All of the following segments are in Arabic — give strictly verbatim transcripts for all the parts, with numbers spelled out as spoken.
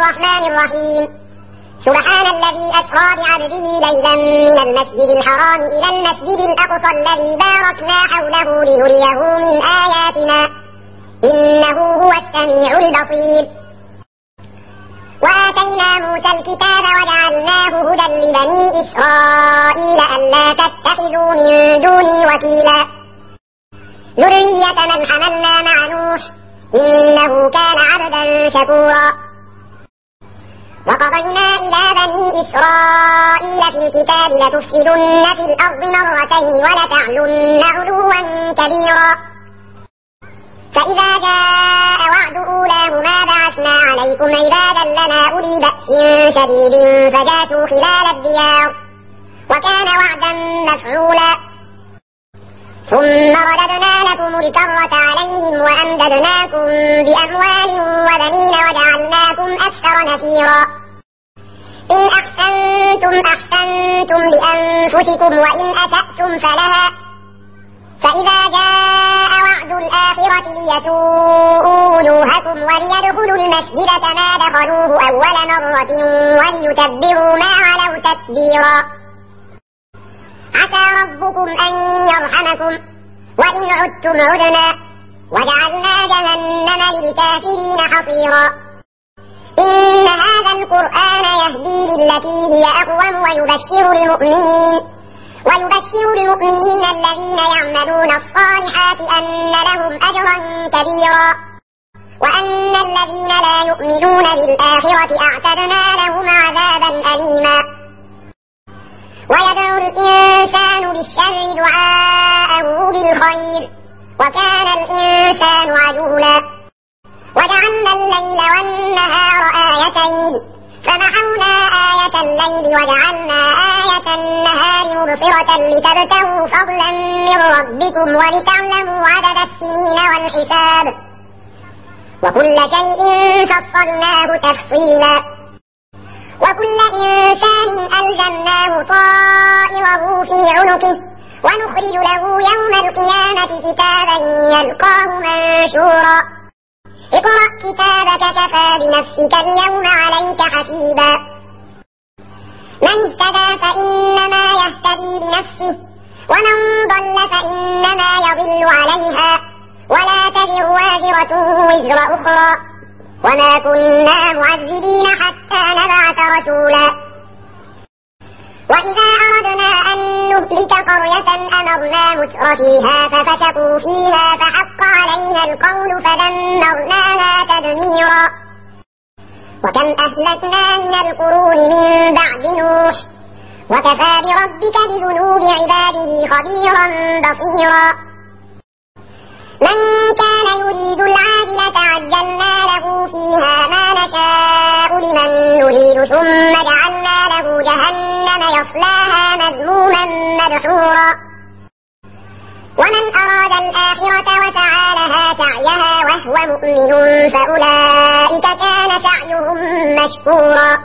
الرحمن الرحيم سبحان الذي أسرى بعبده ليلا من المسجد الحرام إلى المسجد الأقصى الذي باركنا حوله لنريه من آياتنا إنه هو السميع البصير. وآتينا موسى الكتاب وجعلناه هدى لبني إسرائيل ألا تتخذوا من دوني وكيلا ذرية من حملنا مع نوح إنه كان عبدا شكورا. وقضينا إلى بني إسرائيل في الكتاب لتفسدن في الأرض مرتين ولتعلن علوا كبيرا فإذا جاء وعد أولاهما بعثنا عليكم عبادا لنا أولي بأس شديد فجاسوا خلال الديار وكان وعدا مفعولا. ثم رددنا لكم الكرة عليهم وأمددناكم بأموال وبنين وجعلناكم أكثر نفيرا. إن أحسنتم أحسنتم لأنفسكم وإن أسأتم فلها فإذا جاء وعد الآخرة ليسوءوا وجوهكم وليدخلوا المسجد كما دخلوه أول مرة وليتبروا ما علوا تتبيرا. عسى ربكم أن يرحمكم وإن عدتم عدنا وجعلنا جهنم للكافرين حصيرا. إن هذا القرآن يهدي للتي هي أقوم ويبشر المؤمنين ويبشر المؤمنين الذين يعملون الصالحات أن لهم أجرا كبيرا وأن الذين لا يؤمنون بالآخرة أعتدنا لهم عذابا أليما. ويدعو الإنسان بالشر دعاءه بالخير وكان الإنسان عجولا. وجعلنا الليل والنهار آيتين فمحونا آية الليل وجعلنا آية النهار مبصرة لتبتغوا فضلا من ربكم ولتعلموا عدد السنين والحساب وكل شيء فصلناه تفصيلا. وكل إنسان ألزمناه طائره في عنقه ونخرج له يوم القيامة كتابا يلقاه منشورا. اقرأ كتابك كفى بنفسك اليوم عليك حسيبا. من اهتدى فإنما يهتدي لنفسه ومن ضل فإنما يضل عليها ولا تزر وازرة وزر أخرى وما كنا معذبين حتى نبعث رسولا. وإذا أردنا أن نهلك قرية أمرنا متر فيها ففسقوا فيها فحق عليها القول فدمرناها تدميرا. وكم أهلكنا من القرون من بعد نوح وكفى بربك بذنوب عباده خبيرا بصيرا. من كان يريد العاجلة عجلنا له فيها ما نشاء لمن نريد ثم جعلنا له جهنم يصلاها مذموما مدحورا. ومن أراد الآخرة وسعى لها سعيها وهو مؤمن فأولئك كان سعيهم مشكورا.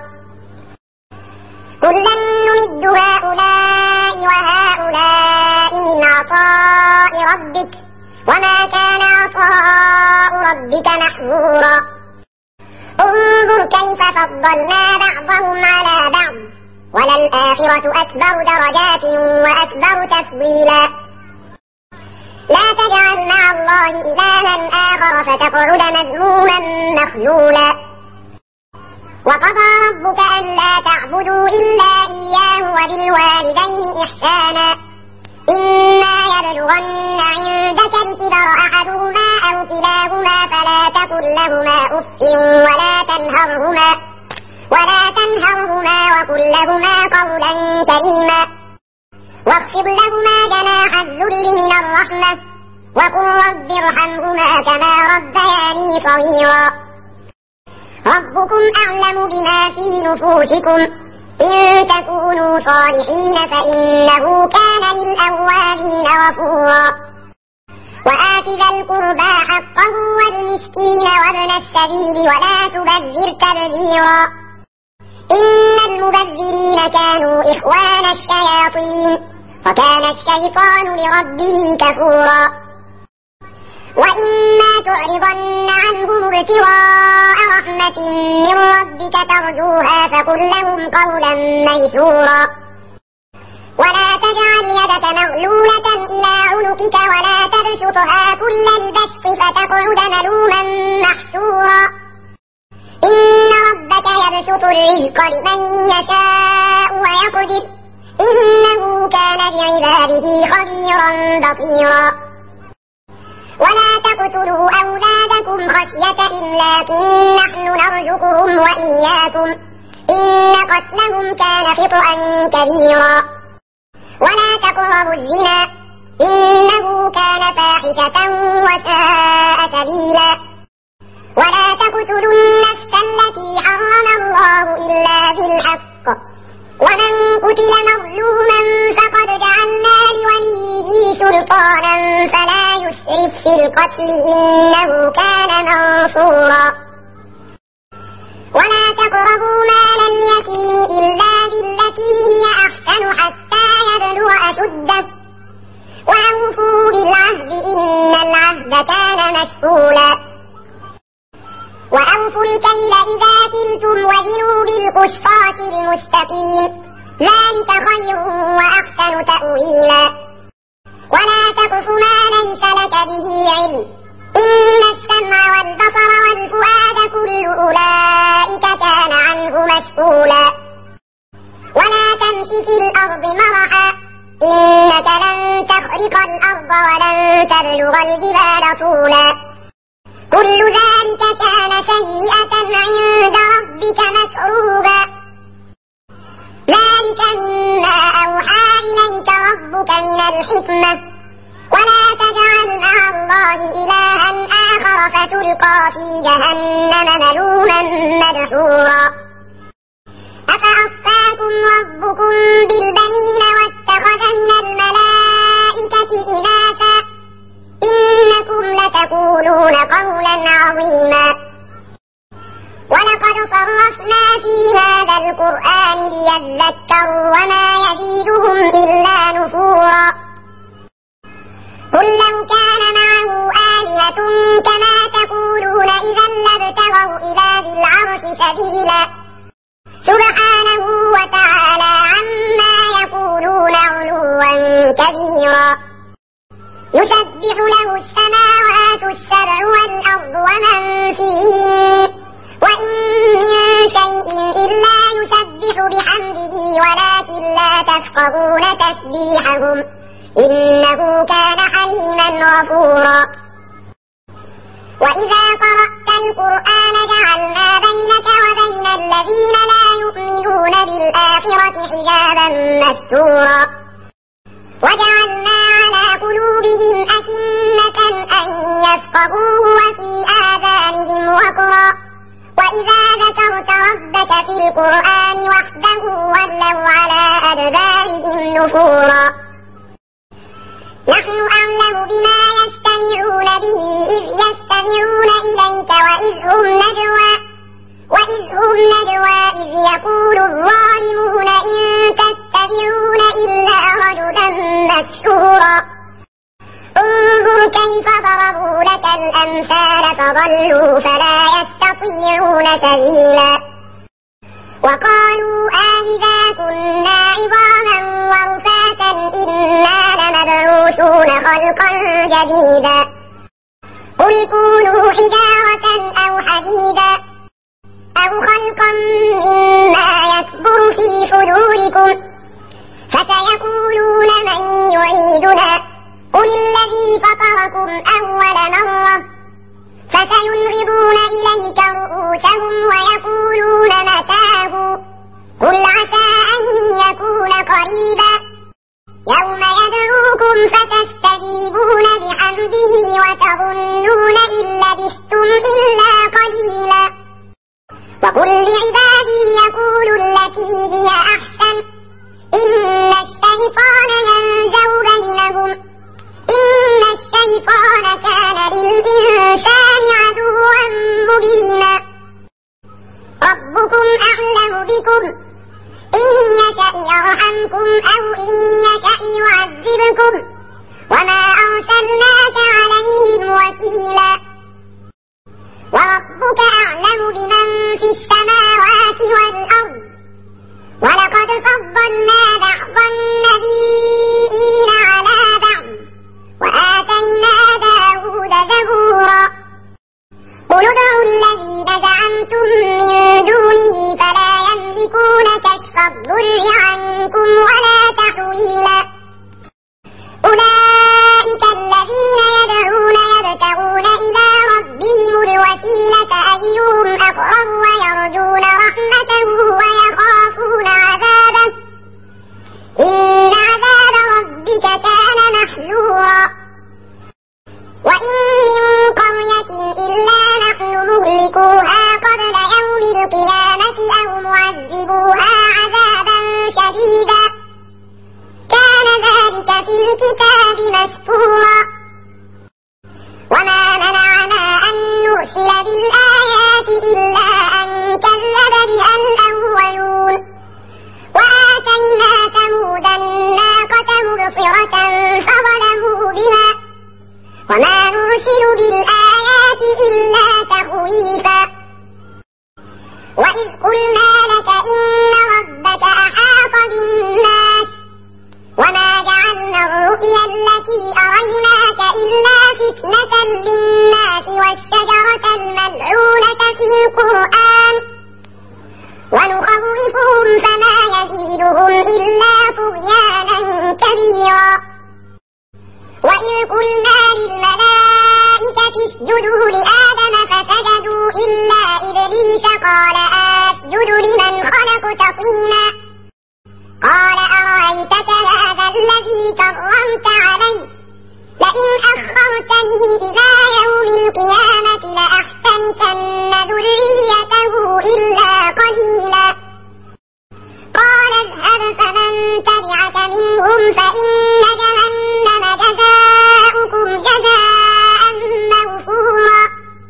كلا نمد هؤلاء وهؤلاء من عطاء ربك وما كان عطاء ربك محظورا. انظر كيف فضلنا بعضهم على بعض وللآخرة أكبر درجات وأكبر تفضيلا. لا تجعل مع الله إلها آخر فتقعد مذموما مخذولا. وقضى ربك ألا تعبدوا إلا إياه وبالوالدين إحسانا إما يبلغن عندك الكبر أحدهما أو كلاهما فلا تقل لهما أف ولا تنهرهما ولا تنهرهما وقل لهما قولا كريما واخفض لهما جناح الذل من الرحمة وقل رب ارحمهما كما ربياني صغيرا. ربكم أعلم بما في نفوسكم إن تكونوا صالحين فإنه كان للأوابين غفورا. وآت ذا القربى حقه والمسكين وابن السبيل ولا تبذر تبذيرا إن المبذرين كانوا إخوان الشياطين وكان الشيطان لربه كفورا. وإما تعرضن عنهم ابتغاء رحمة من ربك ترجوها فقل لهم قولا ميسورا ولا تجعل يدك مغلولة إلى عنقك ولا تبسطها كل البسط فتقعد ملوما محسورا إن ربك يبسط الرزق لمن يشاء ويقدر إنه كان بعباده خبيرا بصيرا ولا تقتلوا أولادكم خشية إملاق نحن نرزقهم وإياكم إن قتلهم كان خطأ كبيرا ولا تقربوا الزنا إنه كان فاحشة وساء سبيلا ولا تقتلوا النفس التي حرم الله إلا بالحق ومن قتل مظلوما فقد جعلنا لوليه سلطانا فلا يسرف في القتل إنه كان منصورا ولا تقربوا مال اليتيم إلا بالتي هي أحسن حتى يبلغ أشده وأوفوا بالعهد إن العهد كان مسؤولا وأوفوا الكيل إذا كلتم وزنوا بالقسطاس المستقيم ذلك خير وأحسن تأويلا ولا تقف ما ليس لك به علم إن السمع والبصر والفؤاد كل أولئك كان عنه مسؤولا ولا تمش في الأرض مرحا إنك لن تخرق الأرض ولن تبلغ الجبال طولا كل ذلك كان سيئة عند ربك مكروبا ذلك مما أوحى إليك ربك من الحكمة ولا تجعل مع الله إلها آخر فتلقى في جهنم ملوما مدحورا أفأصفاكم ربكم بالبنين واتخذ من الملائكة إناثا إنكم لتقولون قولا عظيما ولقد صرفنا في هذا القرآن ليذكروا وما يزيدهم إلا نفورا قل لو كان معه آلهة كما تقولون إذا لابتغوا إلى ذي العرش سبيلا سبحانه وتعالى عما يقولون علوا كبيرا يسبح له السماوات السبع والأرض ومن فيهن وإن من شيء إلا يسبح بحمده ولكن لا تفقهون تسبيحهم إنه كان حليما غفورا وإذا قرأت القرآن جعلنا بينك وبين الذين لا يؤمنون بالآخرة حجابا مستورا وجعلنا على قلوبهم أكنة أن يفقهوه وفي آذانهم وقرا وإذا ذكرت ربك في القرآن وحده ولوا على أدبارهم نفورا نحن أعلم بما يستمعون به إذ يستمعون إليك وإذ هم نجوى وإذ هم نجوى إذ يقول الظالمون إن تتبعون إلا رجلا مسحورا انظر كيف ضربوا لك الأمثال فضلوا فلا يستطيعون سبيلا وقالوا آئذا كنا عظاما ورفاتا إنا لمبعوثون خلقا جديدا قل كونوا حجارة أو حديدا أو خلقا مما يكبر في صدوركم فسيقولون من يعيدنا قل الذي فطركم أول مرة فسينغضون إليك رؤوسهم ويقولون متاه قل عسى أن يكون قريبا يوم يدعوكم فتستجيبون بحمده وتظنون إن لبثتم إلا قليلا وقل لعبادي يقولوا التي هي أحسن إن الشيطان ينزغ بينهم إن الشيطان كان للإنسان عدوا مبينا ربكم أعلم بكم إن يشأ يرحمكم أو إن يشأ يعذبكم وما أرسلناك عليهم وكيلا وربك أعلم بمن في السماوات والأرض ولقد فضلنا بعض النبيين على بعض وآتينا داود زبورا قل ادعوا الذين زعمتم من دونه فلا يملكون كشف الضر عنكم ولا تحويلا أولئك الذين يدعون يبتغون إلى ربهم الوسيلة أيهم أقرب ويرجون رحمته ويخافون عذابه إن عذاب ربك كان محذورا وإن من قرية إلا نحن مهلكوها قبل يوم القيامة أو معذبوها عذابا شديدا كان ذلك في الكتاب مسطورا وما منعنا أن نرسل بالآيات إلا أن كذب بها الأولون وآتينا ثمود الناقة مبصرة فظلموا بها وما نرسل بالآيات إلا تخويفا وإذ قلنا لك إن ربك أحاط بالناس وما جعلنا الرؤيا التي أريناك إلا فتنة للناس والشجرة الملعونة في القرآن ونخوفهم فما يزيدهم إلا طغيانا كبيرا وإذ قلنا للملائكة اسجدوا لآدم فسجدوا إلا إبليس قال أسجد لمن خلقت طينا قال أرأيتك هذا الذي كرمت علي لئن أخرتني إلى يوم القيامة لأحتنكن ذريته إلا قليلا قال اذهب فمن تبعك منهم فإن جهنم جزاؤكم جزاء موفورا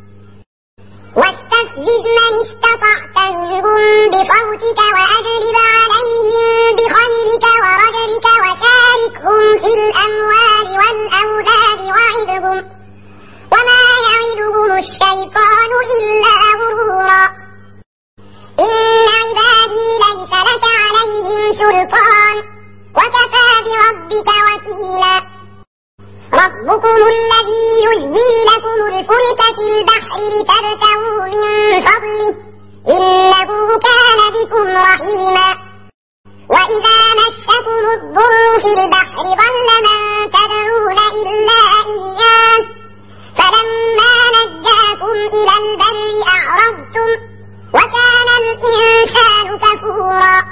واستفزز من استطعت منهم بصوتك وأجلب عليهم بخيلك ورجلك وشاركهم في الأموال والأولاد وعدهم وما يعدهم الشيطان إلا غرورا إن عبادي ليس لك عليهم سلطان وكفى بربك وكيلا ربكم الذي يزجي لكم الفلك في البحر لتبتغوا من فضله إنه كان بكم رحيما وإذا مسكم الضر في البحر ضل من تدعون إلا إياه فلما نجاكم إلى البر أعرضتم وكان الإنسان كفورا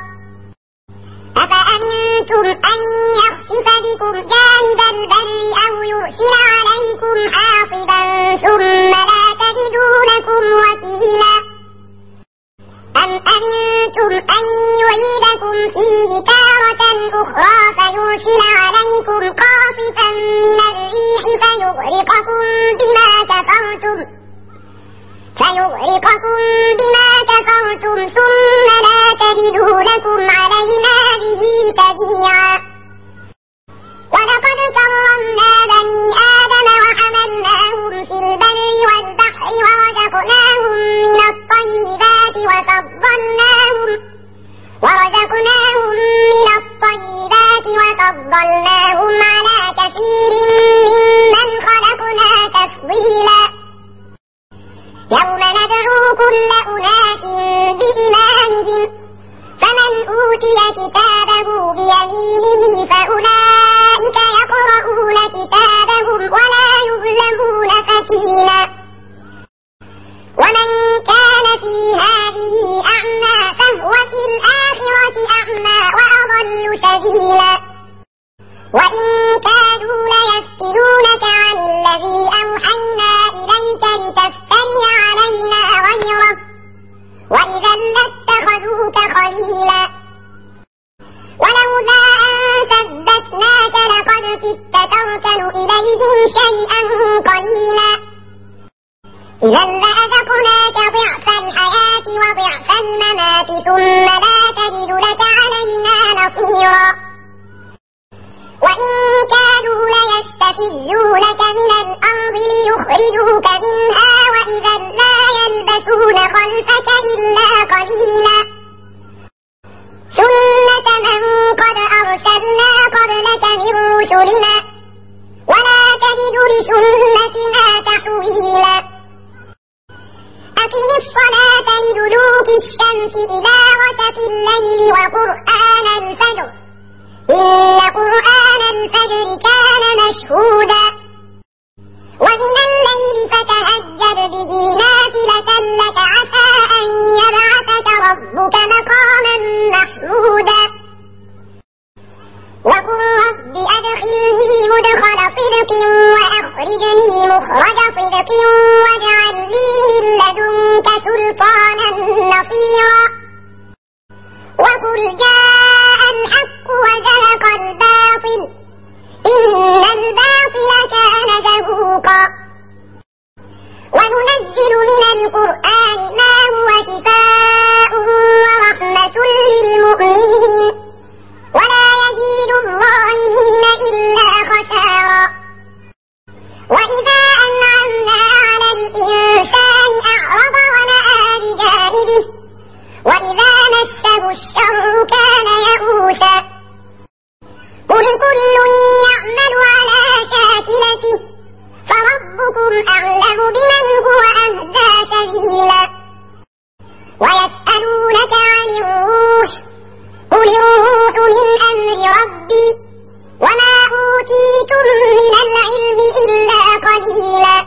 أفأمنتم أن يخسف بكم جانب البر أو يرسل عليكم حاصبا ثم لا تجدوا لكم وكيلا أم أمنتم أن يعيدكم فيه تارة أخرى فيرسل عليكم قاصفا من الريح فيغرقكم بما كفرتم فيغرقكم بما كفرتم ثم لا تجدوا لكم علينا به تبيعا ولقد كرمنا بني آدم وحملناهم في البر والبحر ورزقناهم من الطيبات وفضلناهم ورزقناهم من الطيبات وفضلناهم على كثير ممن خلقنا تفضيلا يوم ندعو كل أناس بإمامهم فمن أوتي كتابه بيمينه فأولئك يقرؤون كتابهم ولا يظلمون فتيلا ومن كان في هذه أعمى فهو في الآخرة أعمى وأضل سبيلا وإن كادوا ليفتنونك عن الذي أوحينا إليك لتفتري علينا غيره وإذا لاتخذوك خليلا ولولا أن ثبتناك لقد كدت تركن إليهم شيئا قليلا إذا لأذقناك ضعف الحياة وضعف الممات ثم لا تجد لك علينا نصيرا وإن كادوا ليستفزونك الشمس إلى غسق الليل وقرآن الفجر إن قرآن الفجر كان مشهودا ومن الليل فتهجد به نافلة لك عسى أن يبعثك ربك مقاما محمودا وقل رب أدخلني مدخل صدق وأخرجني مخرج صدق واجعل لي من لدنك سلطانا نصيرا وقل جاء الحق وزهق الباطل إن الباطل كان زهوقا وننزل من القرآن ما هو شفاء ورحمة للمؤمنين ولا يزيد الظالمين إلا خسارا وإذا أنعمنا على الإنسان أعرض ونأى بجانبه وإذا مسه الشر كان يئوسا قل كل يعمل على شاكلته فربكم أعلم بمن هو أهدى سبيلا ويسألونك عن الروح قل الروح من أمر ربي وما أوتيتم من العلم إلا قليلا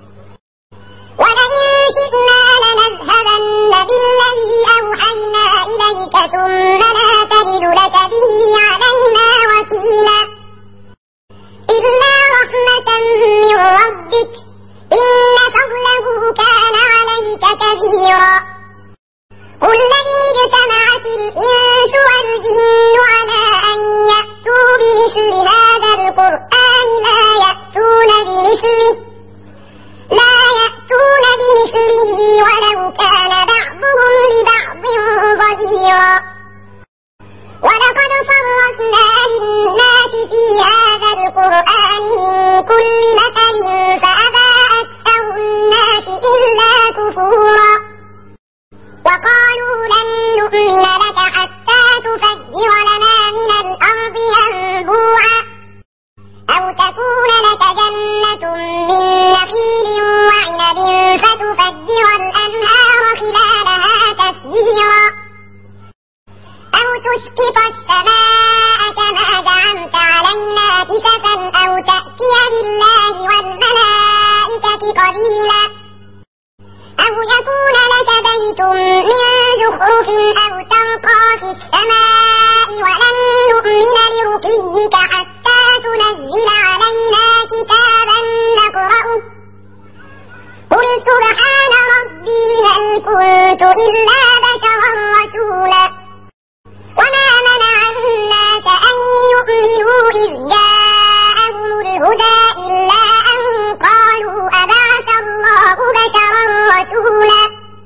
ولئن شئنا لنذهبن بالذي أوحينا إليك ثم لا تجد لك به علينا وكيلا إلا رحمة من ربك إن فضله كان عليك كبيرا قل لئن اجتمعت الإنس والجن على أن يأتوا بمثل هذا القرآن لا يأتون بمثله لا يأتون بمثله ولو كان بعضهم لبعض ظهيرا ولقد صرفنا للناس في هذا القرآن من كل مثل فأبى أكثر الناس إلا كفورا وقالوا لن نؤمن لك حتى تفجر لنا من الأرض ينبوعا أو تكون لك جنة من نخيل وعنب فتفجر الأنهار خلالها تفجيرا أو تسقط السماء كما زعمت علينا كسفا أو تأتي بالله والملائكة قبيلا أو يكون لك بيت من زخرف أو ترقى في السماء ولن نؤمن لرقيك حتى تنزل علينا كتابا نقرأه قل سبحان ربي هل كنت إلا بشرا رسولا وما منع الناس أن يؤمنوا إذ جاءهم الهدى إلا أن قالوا أبعث الله بشرا رسولا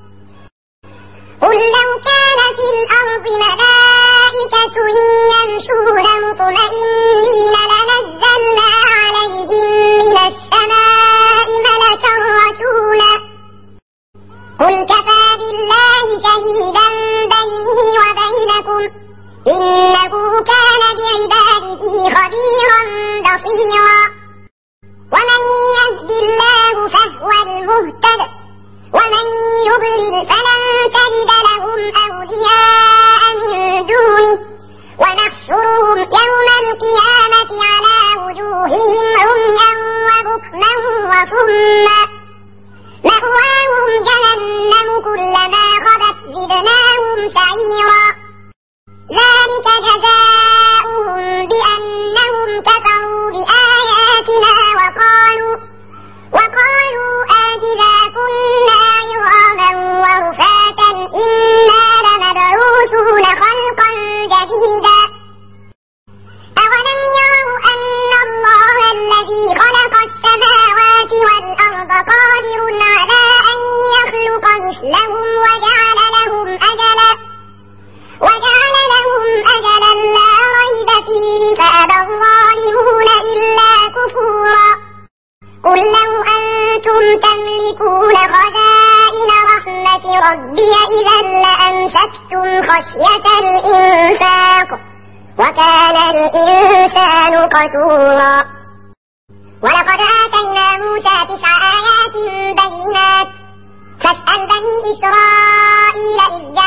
قل لو كان في الأرض ملائكة يمشون مطمئنين لنزلنا عليهم من السماء ملكا رسولا قل كفى بالله شهيدا بيني وبينكم إنه كان بعباده خبيرا بصيرا ومن يهد الله فهو المهتد ومن يضلل فلن تجد لهم أولياء من دونه ونحشرهم يوم القيامة على وجوههم عميا وبكما وصما مأواهم جهنم كلما خبت زدناهم سعيرا ذلك جزاؤهم بأنهم كفروا بآياتنا وقالوا وقالوا أإذا كنا عظاما ورفاتا إنا لمبعوثون خلقا جديدا أولم يروا أن الله الذي خلق السماوات والأرض قادر على أن يخلق مثلهم وجعل لهم أجلا وجعل لهم أجلا لا ريب فيه فأبى الظالمون إلا كفورا قل لو أنتم تملكون خزائن رحمة ربي إذا لأمسكتم خشية الإنفاق وكان الإنسان قتورا ولقد آتينا موسى تسع آيات بينات فاسأل بني إسرائيل إذ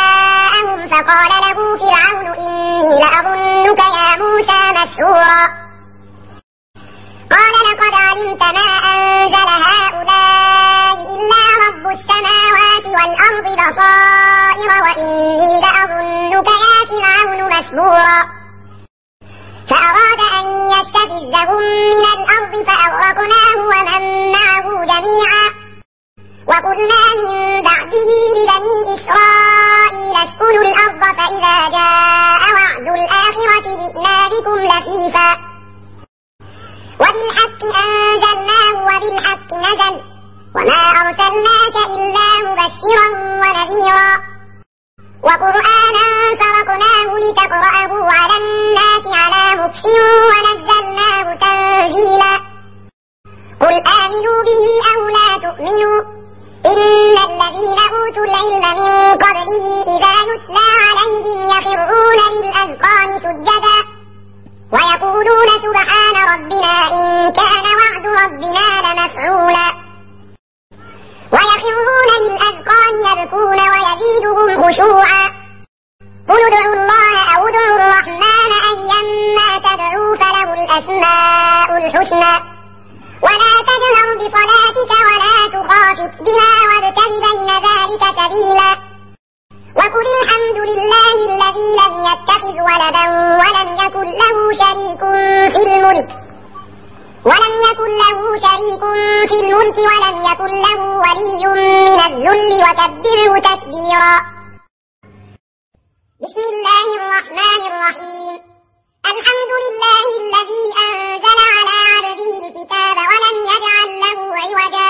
فقال له فرعون إني لأظنك يا موسى مسحورا قال لقد علمت ما أنزل هؤلاء إلا رب السماوات والأرض بصائر وإني لأظنك يا فرعون مسحورا فأراد أن يستفزهم من الأرض فأغرقناه ومن معه جميعا وقلنا من بعده لبني إسرائيل اسكنوا الأرض فإذا جاء وعد الآخرة جئنا بكم لفيفا وبالحق أنزلناه وبالحق نزل وما أرسلناك إلا مبشرا ونذيرا وقرآنا فرقناه لتقرأه على الناس على مكث ونزلناه تنزيلا قل آمنوا به أو لا تؤمنوا إن الذين أوتوا العلم من قبله إذا يتلى عليهم يخرون للأذقان سجدا ويقولون سبحان ربنا إن كان وعد ربنا لمفعولا ويخرون للأذقان يبكون ويزيدهم خشوعا قل ادعوا الله أو ادعوا الرحمن أيما تدعوا فله الأسماء الحسنى ولا تجهر بصلاتك ولا تخافت بها وابتغ بين ذلك سبيلا وقل الحمد لله الذي لم يتخذ ولدا ولم يكن له شريك في الملك ولم يكن له شريك في الملك ولم يكن له ولي من الذل وكبره تكبيرا بسم الله الرحمن الرحيم الحمد لله الذي أنزل على عبده الكتاب ولم يجعل له عوجا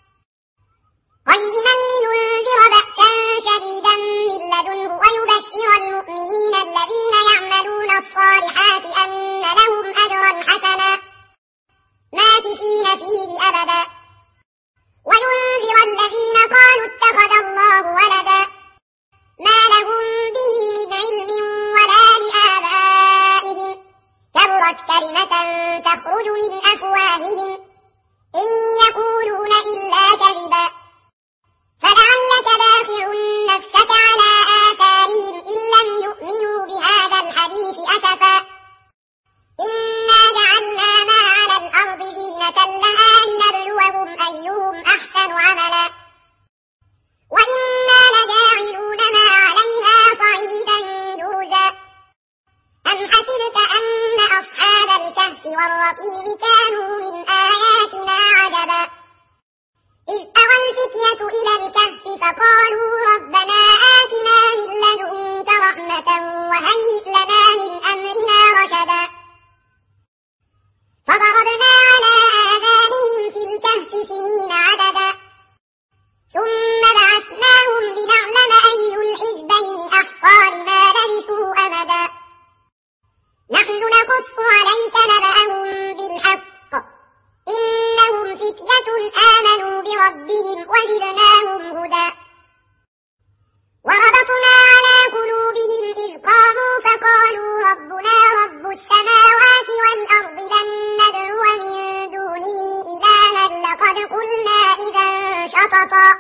قيما لينذر بأسا شديدا من لدنه ويبشر المؤمنين الذين يعملون الصالحات أن لهم أجرا حسنا ماكثين فيه أبدا وينذر الذين قالوا اتخذ الله ولدا ما لهم به من علم ولا لآبائهم كبرت كلمة تخرج من أفواههم إن يقولون إلا كذبا فلعلك باخع نفسك على آثارهم إن لم يؤمنوا بهذا الحديث أسفا إنا جعلنا ما على الأرض زينة لها لنبلوهم أيهم أحسن عملا وإنا لجاعلون ما عليها صعيدا جرزا أم حسبت أن أصحاب الكهف والرقيم كانوا من آياتنا عجبا إذ أوى الفتية إلى الكهف فقالوا ربنا آتنا من لدنك رحمة وهيئ لنا من أمرنا رشدا فضربنا على آذانهم في الكهف سنين عددا ثم بعثناهم لنعلم أي الحزبين أحصى لما لبثوا أمدا نحن نقص عليك نبأهم بالحق إنهم فتية آمنوا بربهم وزدناهم هدى وربطنا على قلوبهم إذ قاموا فقالوا ربنا رب السماوات والأرض لن ندعو من دونه إلها لقد قلنا إذا شططا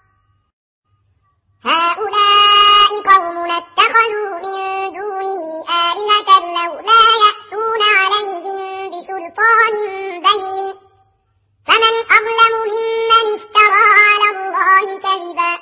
هؤلاء قوم اتخذوا من دونه آلهة لولا يأتون عليهم بسلطان بين فمن أظلم ممن افترى على الله كذبا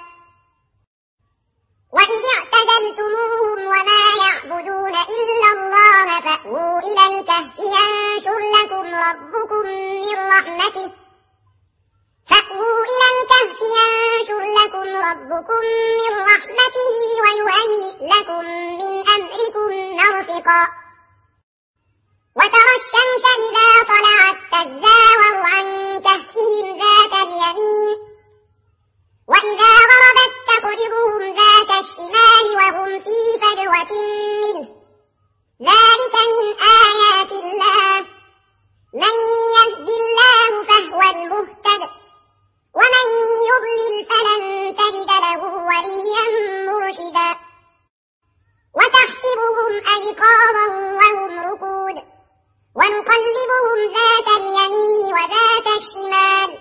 وإذ اعتزلتموهم وما يعبدون إلا الله فأووا إلى الكهف ينشر لكم ربكم من رحمته فأووا إلى الكهف ينشر لكم ربكم من رحمته ويهيئ لكم من أمركم مرفقا وترى الشمس إذا طلعت تزاور عن كهفهم ذات اليمين وإذا غربت تقرضهم ذات الشمال وهم في فجوة منه ذلك من آيات الله من يهد الله فهو المهتد ومن يضلل فلن تجد له وليا مرشدا وتحسبهم أيقاظا وهم رقود ونقلبهم ذات اليمين وذات الشمال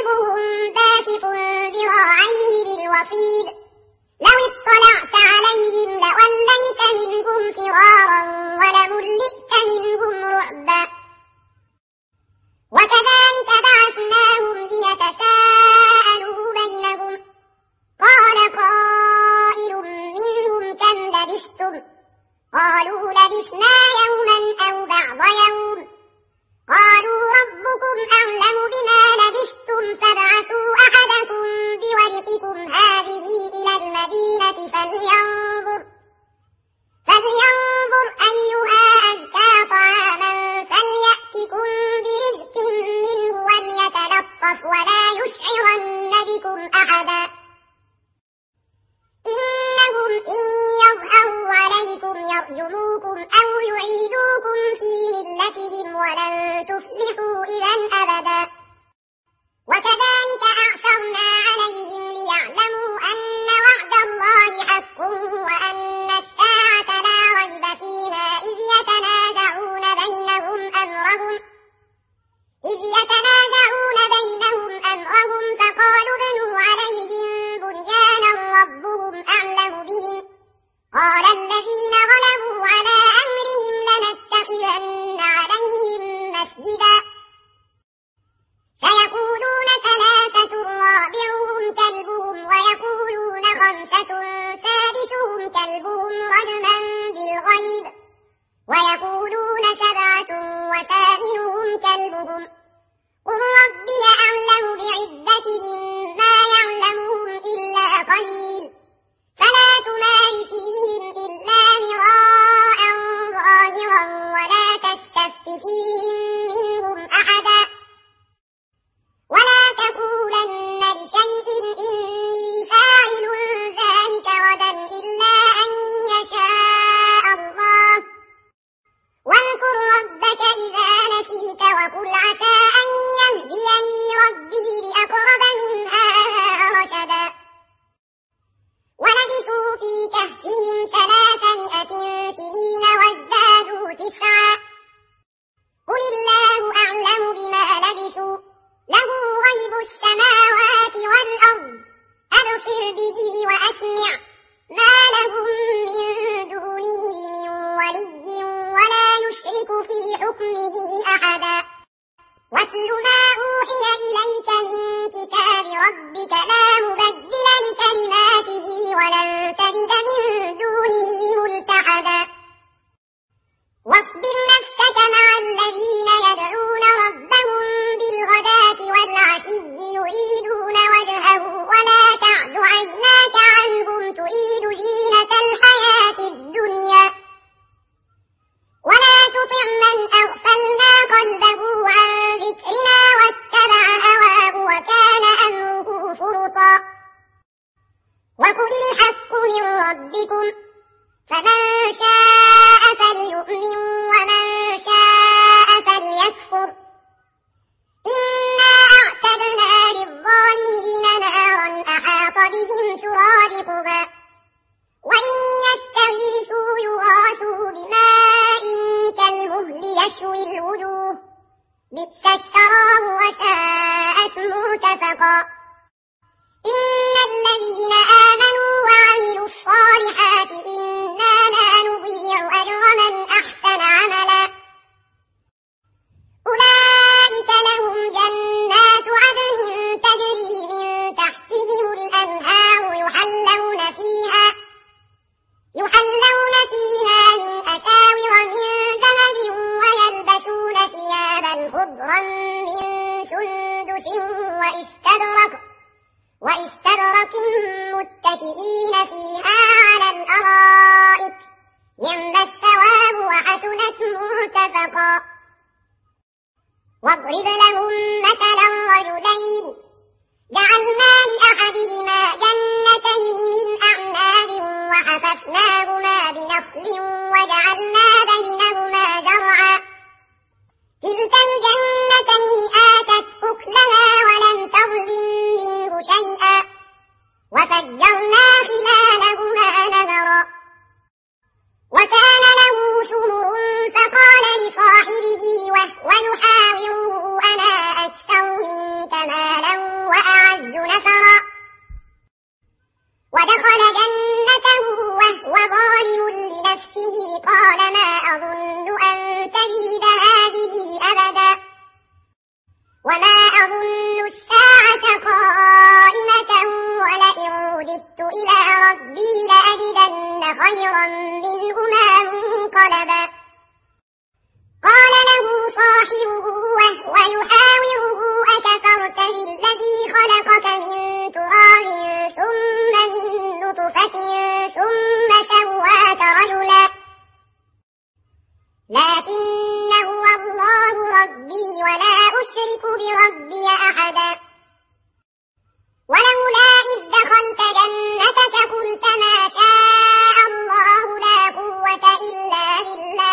وكلبهم باسط ذراعيه بالوصيد لو اطلعت عليهم كلبهم رجما بالغيب ويقولون سبعة وثامنهم كلبهم قل ربي أعلم بعدتهم ما يعلمهم إلا قليل فلا تمار فيهم إلا مراء ظاهرا ولا تستفت فيهم منهم أحدا ولا تقولن لشيء إني فاعل ذلك غدا إلا أن يشاء الله واذكر ربك إذا نسيت وقل عسى أن يهديني ربي لأقرب من هذا رشدا ولبثوا في كهفهم ثلاثمائة سنين وازدادوا تسعا قل الله أعلم بما لبثوا له غيب السماوات والأرض أبصر به وأسمع ما لهم من دونه من ولي ولا يشرك في حكمه أحدا واتل ما أوحي إليك من كتاب ربك لا مبدل لكلماته ولن تجد من دونه ملتحدا واصبر نفسك مع الذين يدعون ربهم بالغداة والعشي يريدون وجهه ولا تعد عيناك عنهم تريد زينة الحياة الدنيا ولا تطع من أغفلنا قلبه عن ذكرنا واتبع هواه وكان أمره فرطا وقل الحق من ربكم فمن شاء فليؤمن ومن شاء فليكفر إنا أعتدنا للظالمين نارا أحاط بهم سرادقها وإن يستغيثوا يغاثوا بماء كالمهل يشوي الوجوه بئس الشراب وساءت مرتفقا إن الذين آمنوا وعملوا الصالحات إنا لا نضيع أجر من أحسن عملا أولئك لهم جنات عدن تجري من تحتهم الأنهار يحلون فيها يحلون فيها من أساور من ذهب ويلبسون ثيابا خضرا من سندس وإستبرق وإستبرق متكئين فيها على الأرائك نعم الثواب وحسنت مرتفقا واضرب لهم مثلا رجلين جعلنا لأحدهما جنتين من أعناب وحففناهما بنخل وجعلنا بينهما زرعا كلتا الجنتين آتت أكلها ولم تظلم منه شيئا وفجرنا خلالهما نهرا وكان له ثمر فقال لصاحبه وهو يحاوره أنا أكثر منك مالا وأعز نفرا ودخل جنته وهو ظالم لنفسه قال ما أظن أن تجد هذه أبدا وما أظن الساعة قائمة ولئن رددت إلى ربي لأجدن خيرا منهما منقلبا قال له صاحبه وهو يحاوره أكفرت بالذي خلقك من تراب ثم من نطفة ثم سواك رجلا لكن هو الله ربي ولا أشرك بربي أحدا ولولا إذ دخلت جنتك قلت ما شاء الله لا قوة إلا بالله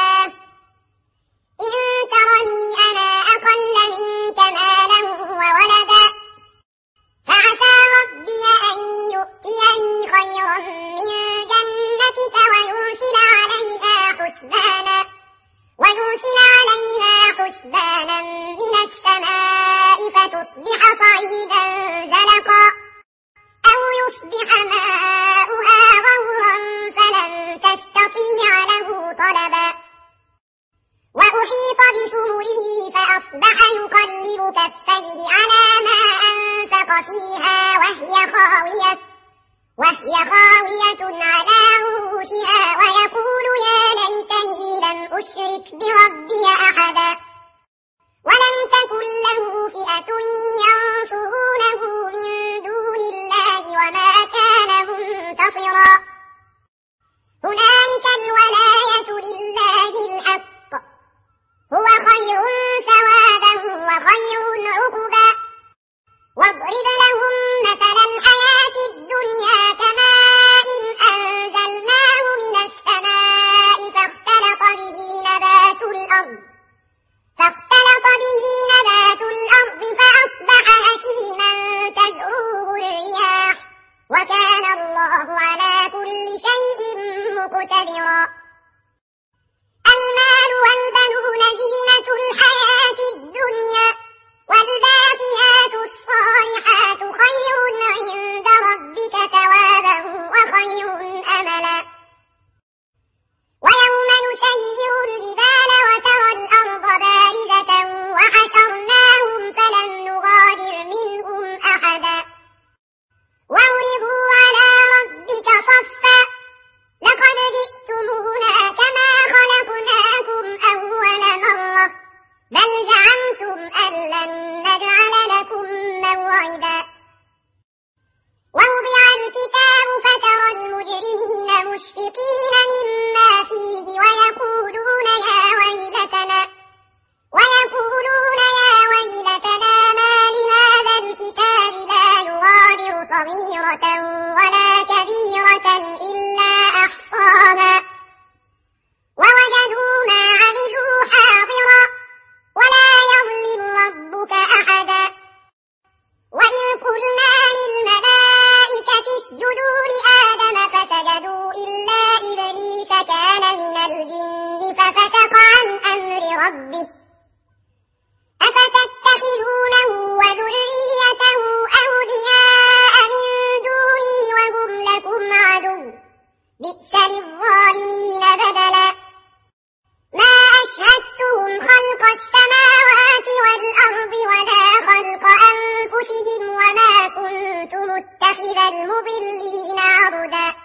ربه أفتتخذونه وذريته أولياء من دوني وهم لكم عدو بئس للظالمين بدلا ما أشهدتهم خلق السماوات والأرض ولا خلق أنفسهم وما كنت متخذ المضلين عضدا